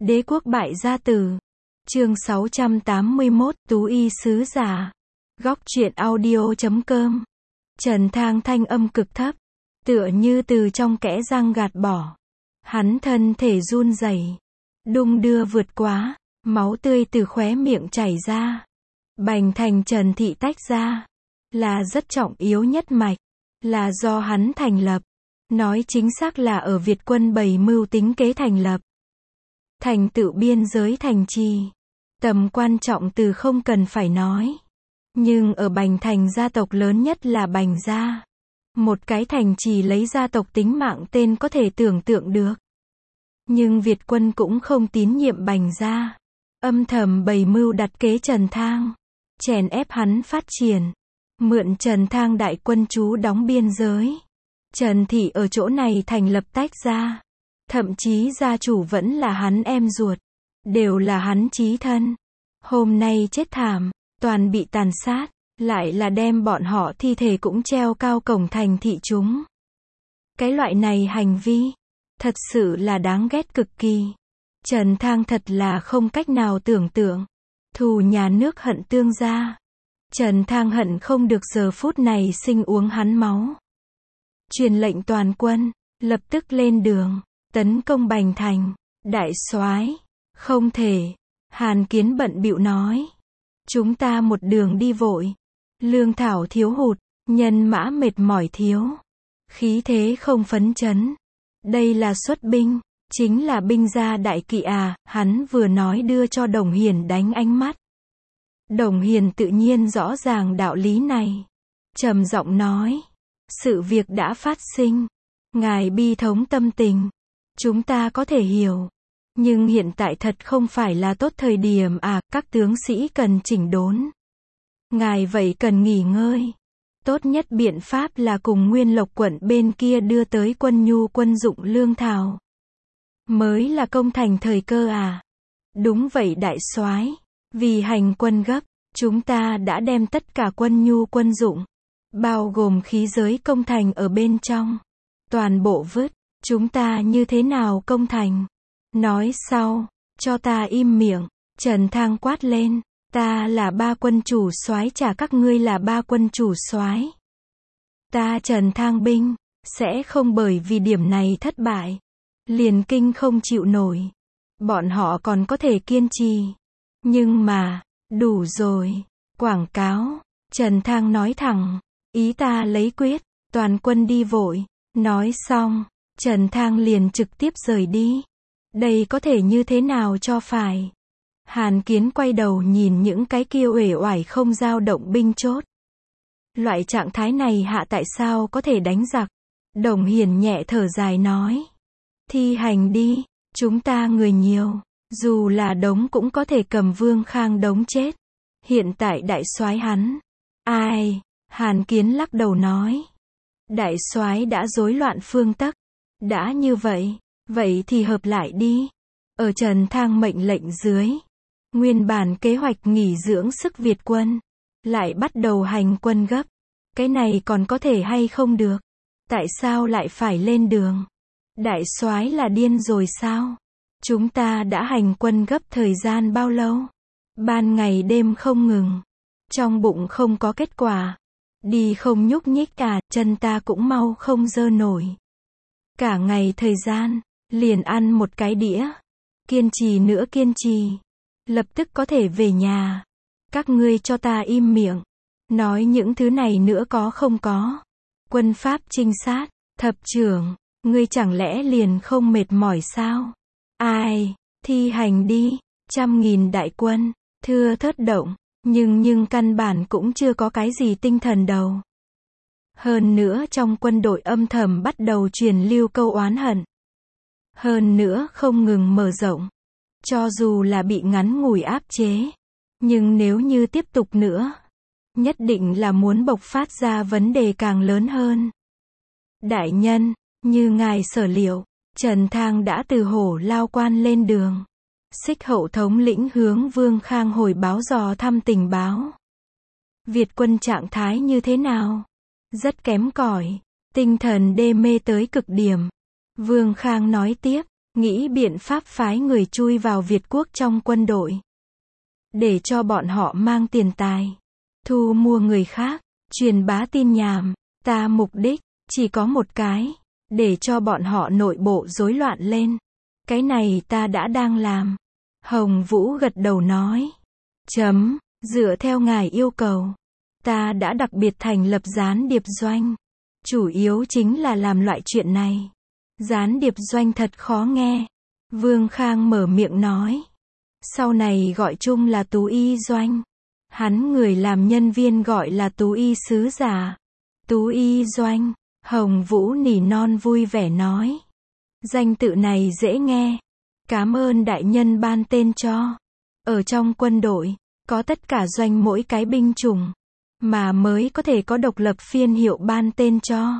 Đế quốc bại gia tử. Chương 681, Tú y sứ giả. Góc truyện audio.com. Trần Thang thanh âm cực thấp, tựa như từ trong kẽ răng gạt bỏ. Hắn thân thể run rẩy, đung đưa vượt quá, máu tươi từ khóe miệng chảy ra. Bành thành Trần thị tách ra, là rất trọng yếu nhất mạch, là do hắn thành lập. Nói chính xác là ở Việt quân bày mưu tính kế thành lập. Thành tựu biên giới thành trì, tầm quan trọng từ không cần phải nói. Nhưng ở Bành thành gia tộc lớn nhất là Bành gia. Một cái thành trì lấy gia tộc tính mạng tên có thể tưởng tượng được. Nhưng Việt quân cũng không tín nhiệm Bành gia. Âm thầm bày mưu đặt kế Trần Thang, chèn ép hắn phát triển. Mượn Trần Thang đại quân trú đóng biên giới. Trần thị ở chỗ này thành lập tách ra. Thậm chí gia chủ vẫn là hắn em ruột. Đều là hắn chí thân. Hôm nay chết thảm, toàn bị tàn sát. Lại là đem bọn họ thi thể cũng treo cao cổng thành thị chúng. Cái loại này hành vi, thật sự là đáng ghét cực kỳ. Trần Thang thật là không cách nào tưởng tượng. Thù nhà nước hận tương gia. Trần Thang hận không được giờ phút này sinh uống hắn máu. Truyền lệnh toàn quân, lập tức lên đường, tấn công Bành thành. Đại soái, không thể. Hàn Kiến bận bịu nói. Chúng ta một đường đi vội. Lương thảo thiếu hụt, nhân mã mệt mỏi thiếu. Khí thế không phấn chấn. Đây là xuất binh, chính là binh gia đại kỵ à, hắn vừa nói đưa cho Đồng Hiền đánh ánh mắt. Đồng Hiền tự nhiên rõ ràng đạo lý này. Trầm giọng nói. Sự việc đã phát sinh. Ngài bi thống tâm tình. Chúng ta có thể hiểu. Nhưng hiện tại thật không phải là tốt thời điểm à, các tướng sĩ cần chỉnh đốn. Ngài vậy cần nghỉ ngơi. Tốt nhất biện pháp là cùng Nguyên Lộc quận bên kia đưa tới quân nhu quân dụng lương thảo. Mới là công thành thời cơ à. Đúng vậy đại soái. Vì hành quân gấp, chúng ta đã đem tất cả quân nhu quân dụng, bao gồm khí giới công thành ở bên trong, toàn bộ vứt. Chúng ta như thế nào công thành? Nói sau, cho ta im miệng. Trần Thang quát lên. Ta là ba quân chủ soái, trả các ngươi là ba quân chủ soái. Ta Trần Thang binh, sẽ không bởi vì điểm này thất bại. Liền kinh không chịu nổi. Bọn họ còn có thể kiên trì. Nhưng mà, đủ rồi. Quảng cáo. Trần Thang nói thẳng. Ý ta lấy quyết, toàn quân đi vội. Nói xong, Trần Thang liền trực tiếp rời đi. Đây có thể như thế nào cho phải? Hàn Kiến quay đầu nhìn những cái kia uể oải không dao động binh chốt. Loại trạng thái này hạ tại sao có thể đánh giặc? Đồng Hiền nhẹ thở dài nói. Thi hành đi, chúng ta người nhiều. Dù là Đống cũng có thể cầm Vương Khang Đống chết. Hiện tại đại soái hắn. Ai? Hàn Kiến lắc đầu nói. Đại soái đã rối loạn phương tắc. Đã như vậy, vậy thì hợp lại đi. Ở Trần Thang mệnh lệnh dưới, nguyên bản kế hoạch nghỉ dưỡng sức Việt quân, lại bắt đầu hành quân gấp. Cái này còn có thể hay không được? Tại sao lại phải lên đường? Đại soái là điên rồi sao? Chúng ta đã hành quân gấp thời gian bao lâu? Ban ngày đêm không ngừng. Trong bụng không có kết quả. Đi không nhúc nhích cả, chân ta cũng mau không dơ nổi. Cả ngày thời gian, liền ăn một cái đĩa. Kiên trì nữa kiên trì. Lập tức có thể về nhà. Các ngươi cho ta im miệng. Nói những thứ này nữa có không có. Quân pháp trinh sát, thập trưởng, ngươi chẳng lẽ liền không mệt mỏi sao? Ai, thi hành đi. 100.000 đại quân, thưa thớt động, nhưng căn bản cũng chưa có cái gì tinh thần đầu. Hơn nữa trong quân đội âm thầm bắt đầu truyền lưu câu oán hận. Hơn nữa không ngừng mở rộng. Cho dù là bị ngắn ngủi áp chế. Nhưng nếu như tiếp tục nữa, nhất định là muốn bộc phát ra vấn đề càng lớn hơn. Đại nhân, như ngài sở liệu, Trần Thang đã từ Hổ Lao Quan lên đường. Xích Hậu thống lĩnh hướng Vương Khang hồi báo dò thăm tình báo. Việt quân trạng thái như thế nào? Rất kém cỏi, tinh thần đê mê tới cực điểm. Vương Khang nói tiếp, nghĩ biện pháp phái người chui vào Việt quốc trong quân đội. Để cho bọn họ mang tiền tài, thu mua người khác, truyền bá tin nhảm. Ta mục đích, chỉ có một cái, để cho bọn họ nội bộ rối loạn lên. Cái này ta đã đang làm. Hồng Vũ gật đầu nói. Dựa theo ngài yêu cầu, ta đã đặc biệt thành lập gián điệp doanh. Chủ yếu chính là làm loại chuyện này. Gián điệp doanh thật khó nghe. Vương Khang mở miệng nói. Sau này gọi chung là Tú Y doanh. Hắn người làm nhân viên gọi là Tú Y sứ giả. Tú Y doanh. Hồng Vũ nỉ non vui vẻ nói. Danh tự này dễ nghe. Cảm ơn đại nhân ban tên cho. Ở trong quân đội, có tất cả doanh mỗi cái binh chủng, mà mới có thể có độc lập phiên hiệu ban tên cho.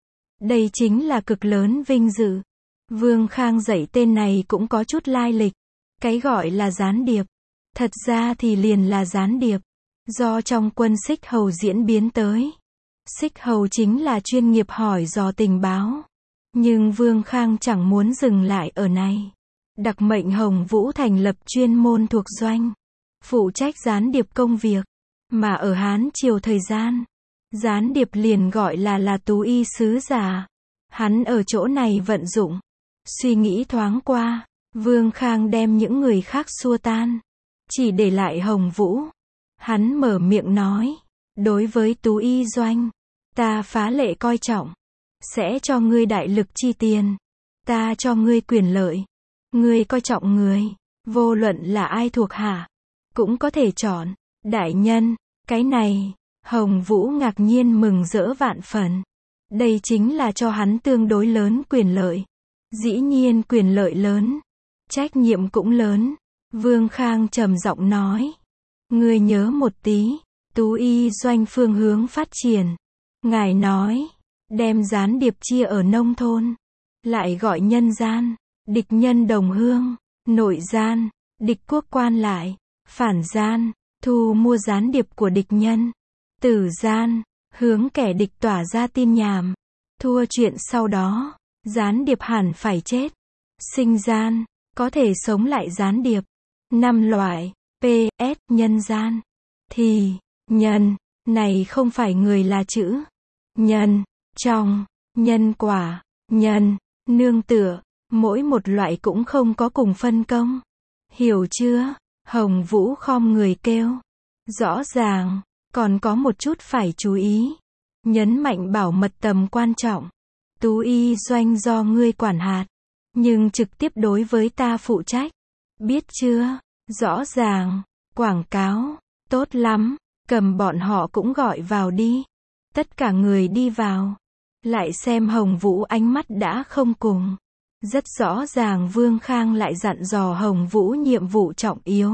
Đây chính là cực lớn vinh dự. Vương Khang dạy tên này cũng có chút lai lịch. Cái gọi là gián điệp, thật ra thì liền là gián điệp, do trong quân Xích Hầu diễn biến tới. Xích Hầu chính là chuyên nghiệp hỏi dò tình báo. Nhưng Vương Khang chẳng muốn dừng lại ở này. Đặc mệnh Hồng Vũ thành lập chuyên môn thuộc doanh, phụ trách gián điệp công việc. Mà ở Hán Triều thời gian, gián điệp liền gọi là Tú Y sứ giả. Hắn ở chỗ này vận dụng. Suy nghĩ thoáng qua, Vương Khang đem những người khác xua tan, chỉ để lại Hồng Vũ. Hắn mở miệng nói, đối với Tú Y doanh, ta phá lệ coi trọng, sẽ cho ngươi đại lực chi tiền, ta cho ngươi quyền lợi. Ngươi coi trọng người, vô luận là ai thuộc hạ, cũng có thể chọn. Đại nhân, cái này, Hồng Vũ ngạc nhiên mừng rỡ vạn phần. Đây chính là cho hắn tương đối lớn quyền lợi. Dĩ nhiên quyền lợi lớn, trách nhiệm cũng lớn. Vương Khang trầm giọng nói. Ngươi nhớ một tí, Tú Y doanh phương hướng phát triển. Ngài nói, đem gián điệp chia ở nông thôn, lại gọi nhân gian, địch nhân đồng hương, nội gian, địch quốc quan lại, phản gian, thu mua gián điệp của địch nhân, tử gian, hướng kẻ địch tỏa ra tin nhảm, thua chuyện sau đó, gián điệp hẳn phải chết, sinh gian, có thể sống lại gián điệp, 5 loại, PS, nhân gian, thì, nhân, này không phải người là chữ, nhân, trong, nhân quả, nhân, nương tựa. Mỗi một loại cũng không có cùng phân công. Hiểu chưa? Hồng Vũ khom người kêu. Rõ ràng, còn có một chút phải chú ý. Nhấn mạnh bảo mật tầm quan trọng. Tú Y doanh do ngươi quản hạt, nhưng trực tiếp đối với ta phụ trách. Biết chưa? Rõ ràng, quảng cáo, tốt lắm, cầm bọn họ cũng gọi vào đi. Tất cả người đi vào. Lại xem Hồng Vũ ánh mắt đã không cùng. Rất rõ ràng Vương Khang lại dặn dò Hồng Vũ nhiệm vụ trọng yếu.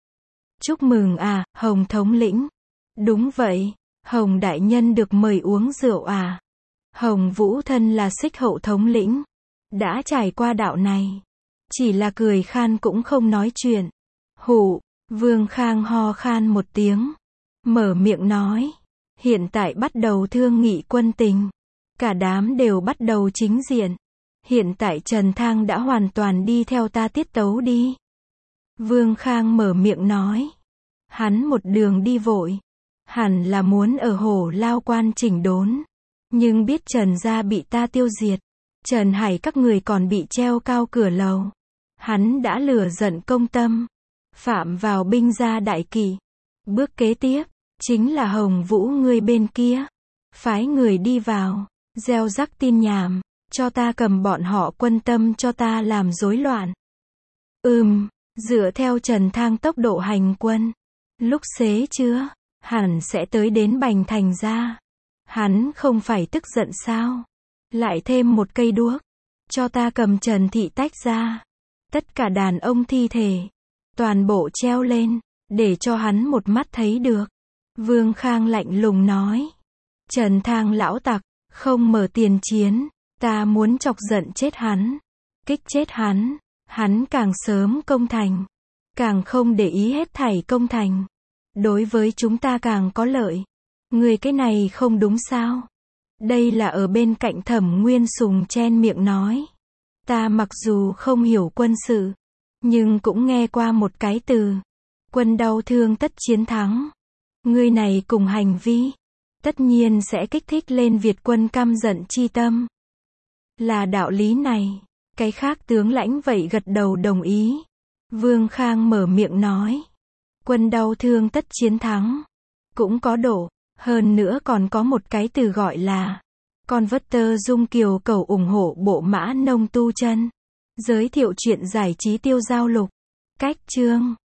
Chúc mừng à, Hồng thống lĩnh. Đúng vậy, Hồng đại nhân được mời uống rượu à. Hồng Vũ thân là Xích Hậu thống lĩnh, đã trải qua đạo này. Chỉ là cười khan cũng không nói chuyện. Hụ, Vương Khang ho khan một tiếng. Mở miệng nói. Hiện tại bắt đầu thương nghị quân tình. Cả đám đều bắt đầu chính diện. Hiện tại Trần Thang đã hoàn toàn đi theo ta tiết tấu đi. Vương Khang mở miệng nói. Hắn một đường đi vội. Hẳn là muốn ở Hổ Lao Quan chỉnh đốn. Nhưng biết Trần gia bị ta tiêu diệt. Trần Hải các người còn bị treo cao cửa lầu. Hắn đã lửa giận công tâm. Phạm vào binh gia đại kỵ. Bước kế tiếp, chính là Hồng Vũ ngươi bên kia. Phái người đi vào, gieo rắc tin nhảm. Cho ta cầm bọn họ quân tâm cho ta làm rối loạn. Dựa theo Trần Thang tốc độ hành quân, lúc xế chưa, hẳn sẽ tới đến Bành Thành ra. Hắn không phải tức giận sao? Lại thêm một cây đuốc, cho ta cầm Trần Thị tách ra. Tất cả đàn ông thi thể, toàn bộ treo lên, để cho hắn một mắt thấy được. Vương Khang lạnh lùng nói. Trần Thang lão tặc, không mở tiền chiến. Ta muốn chọc giận chết hắn, kích chết hắn, hắn càng sớm công thành, càng không để ý hết thảy công thành. Đối với chúng ta càng có lợi. Người cái này không đúng sao? Đây là ở bên cạnh Thẩm Nguyên Sùng chen miệng nói. Ta mặc dù không hiểu quân sự, nhưng cũng nghe qua một cái từ. Quân đau thương tất chiến thắng. Ngươi này cùng hành vi, tất nhiên sẽ kích thích lên Việt quân căm giận chi tâm. Là đạo lý này. Cái khác tướng lãnh vậy gật đầu đồng ý. Vương Khang mở miệng nói. Quân đau thương tất chiến thắng. Cũng có độ. Hơn nữa còn có một cái từ gọi là Converter Dung Kiều cầu ủng hộ bộ mã nông tu chân. Giới thiệu chuyện giải trí tiêu giao lục. Cách chương